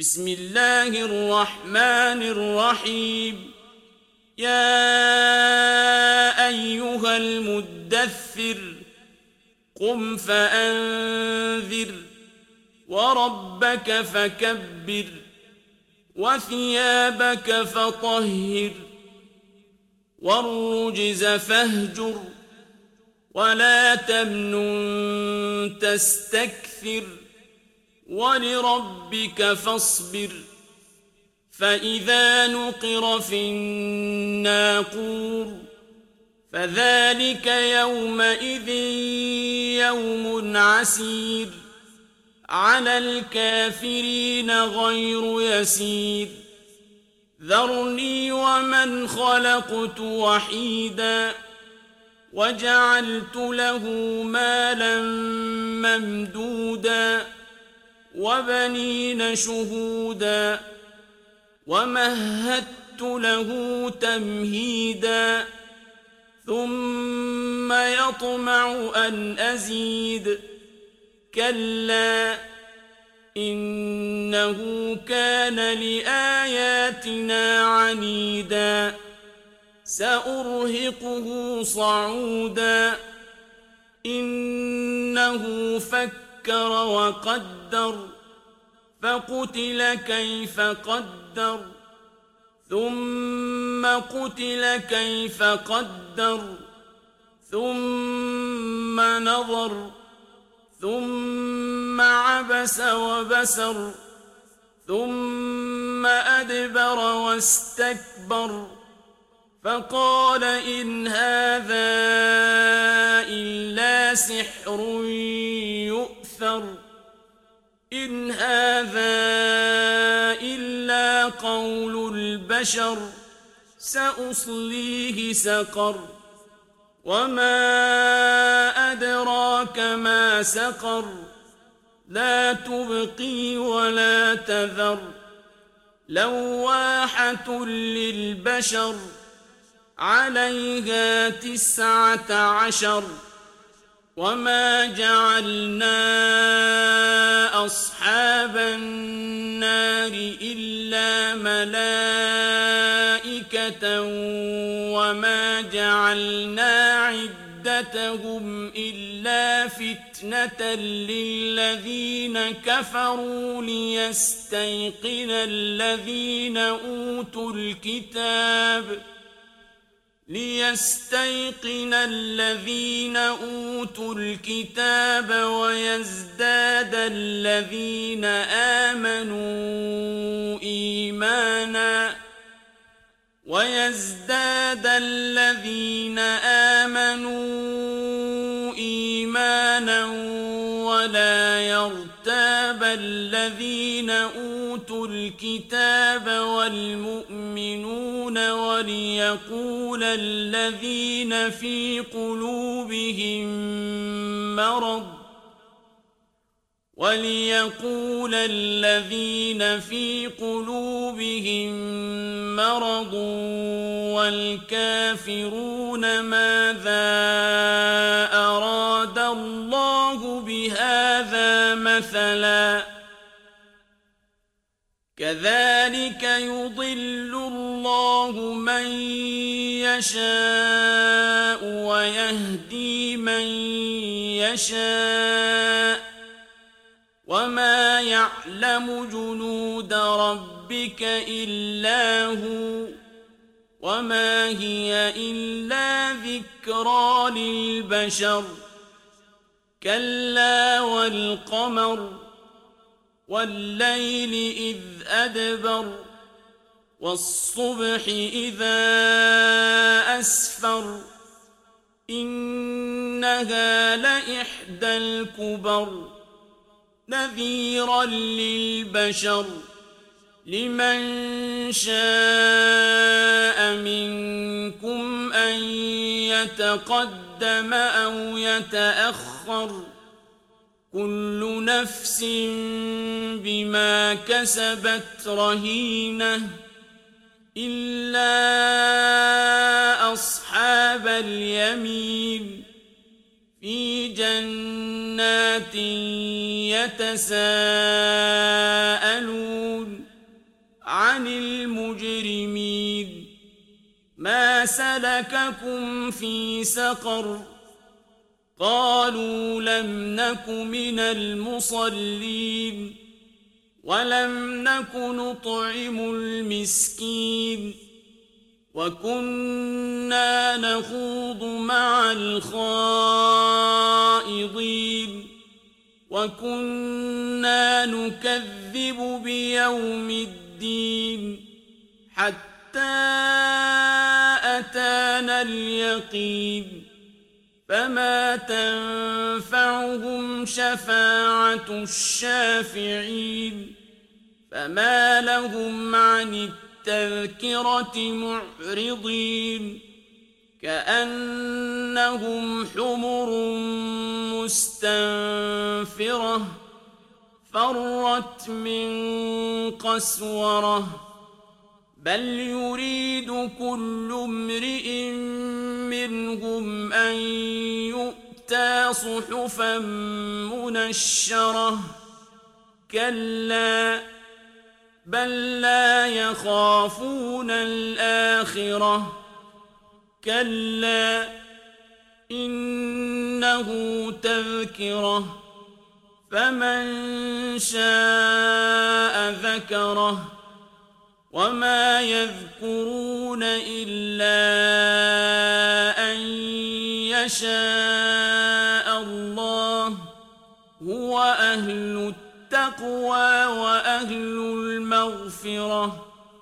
بسم الله الرحمن الرحيم يا أيها المدثر قم فأنذر وربك فكبر وثيابك فطهر والرجز فاهجر ولا تمنن تستكثر ولربك فاصبر فإذا نقر في الناقور فذلك يومئذ يوم عسير على الكافرين غير يسير ذرني ومن خلقت وحيدا وجعلت له مالا ممدودا وبنين شهودا ومهدت له تمهيدا ثم يطمع أن أزيد كلا إنه كان لآياتنا عنيدا سأرهقه صعودا إنه فكر وقدر فقتل كيف قدر ثم قتل كيف قدر ثم نظر ثم عبس وبسر ثم أدبر واستكبر فقال إن هذا إلا سحر يؤثر إن هذا إلا قول البشر سأصليه سقر وما أدراك ما سقر لا تبقي ولا تذر لواحة للبشر عليها 19 وما جعلنا أصحاب النار إلا ملائكة وما جعلنا عدتهم إلا فتنة للذين كفروا ليستيقن الذين أوتوا الكتاب ويزداد الذين آمنوا إيمانا ولا يرتاب الذين أوتوا الكتاب والمؤمنون وليقول الذين في قلوبهم مرض والكافرون ماذا أراد الله بهذا مثلا كذلك يضل الله من يشاء ويهدي من يشاء وما يعلم جنود ربك إلا هو وما هي إلا ذكرى للبشر كلا والقمر والليل إذ أدبر والصبح إذا أسفر إنها لإحدى الكبر نذيرا للبشر لمن شاء منكم أن يتقدم أو يتأخر كل نفس بما كسبت رهينة إلا أصحاب اليمين في جنة جنات يتساءلون عن المجرمين ما سلككم في سقر قالوا لم نك من المصلين ولم نك نطعم المسكين وكنا نخوض مع الخائضين وكنا نكذب بيوم الدين حتى أتانا اليقين فما تنفعهم شفاعة الشافعين فما لهم عن التذكرة معرضين كأنهم حمر مستنفرة فرت من قسورة بل يريد كل امرئ منهم أن يؤتى صحفا منشرة كلا بل لا يخافون الآخرة كلا إنه تذكرة فمن شاء ذكره وما يذكرون إلا أن يشاء الله هو أهل التقوى وأهل المغفرة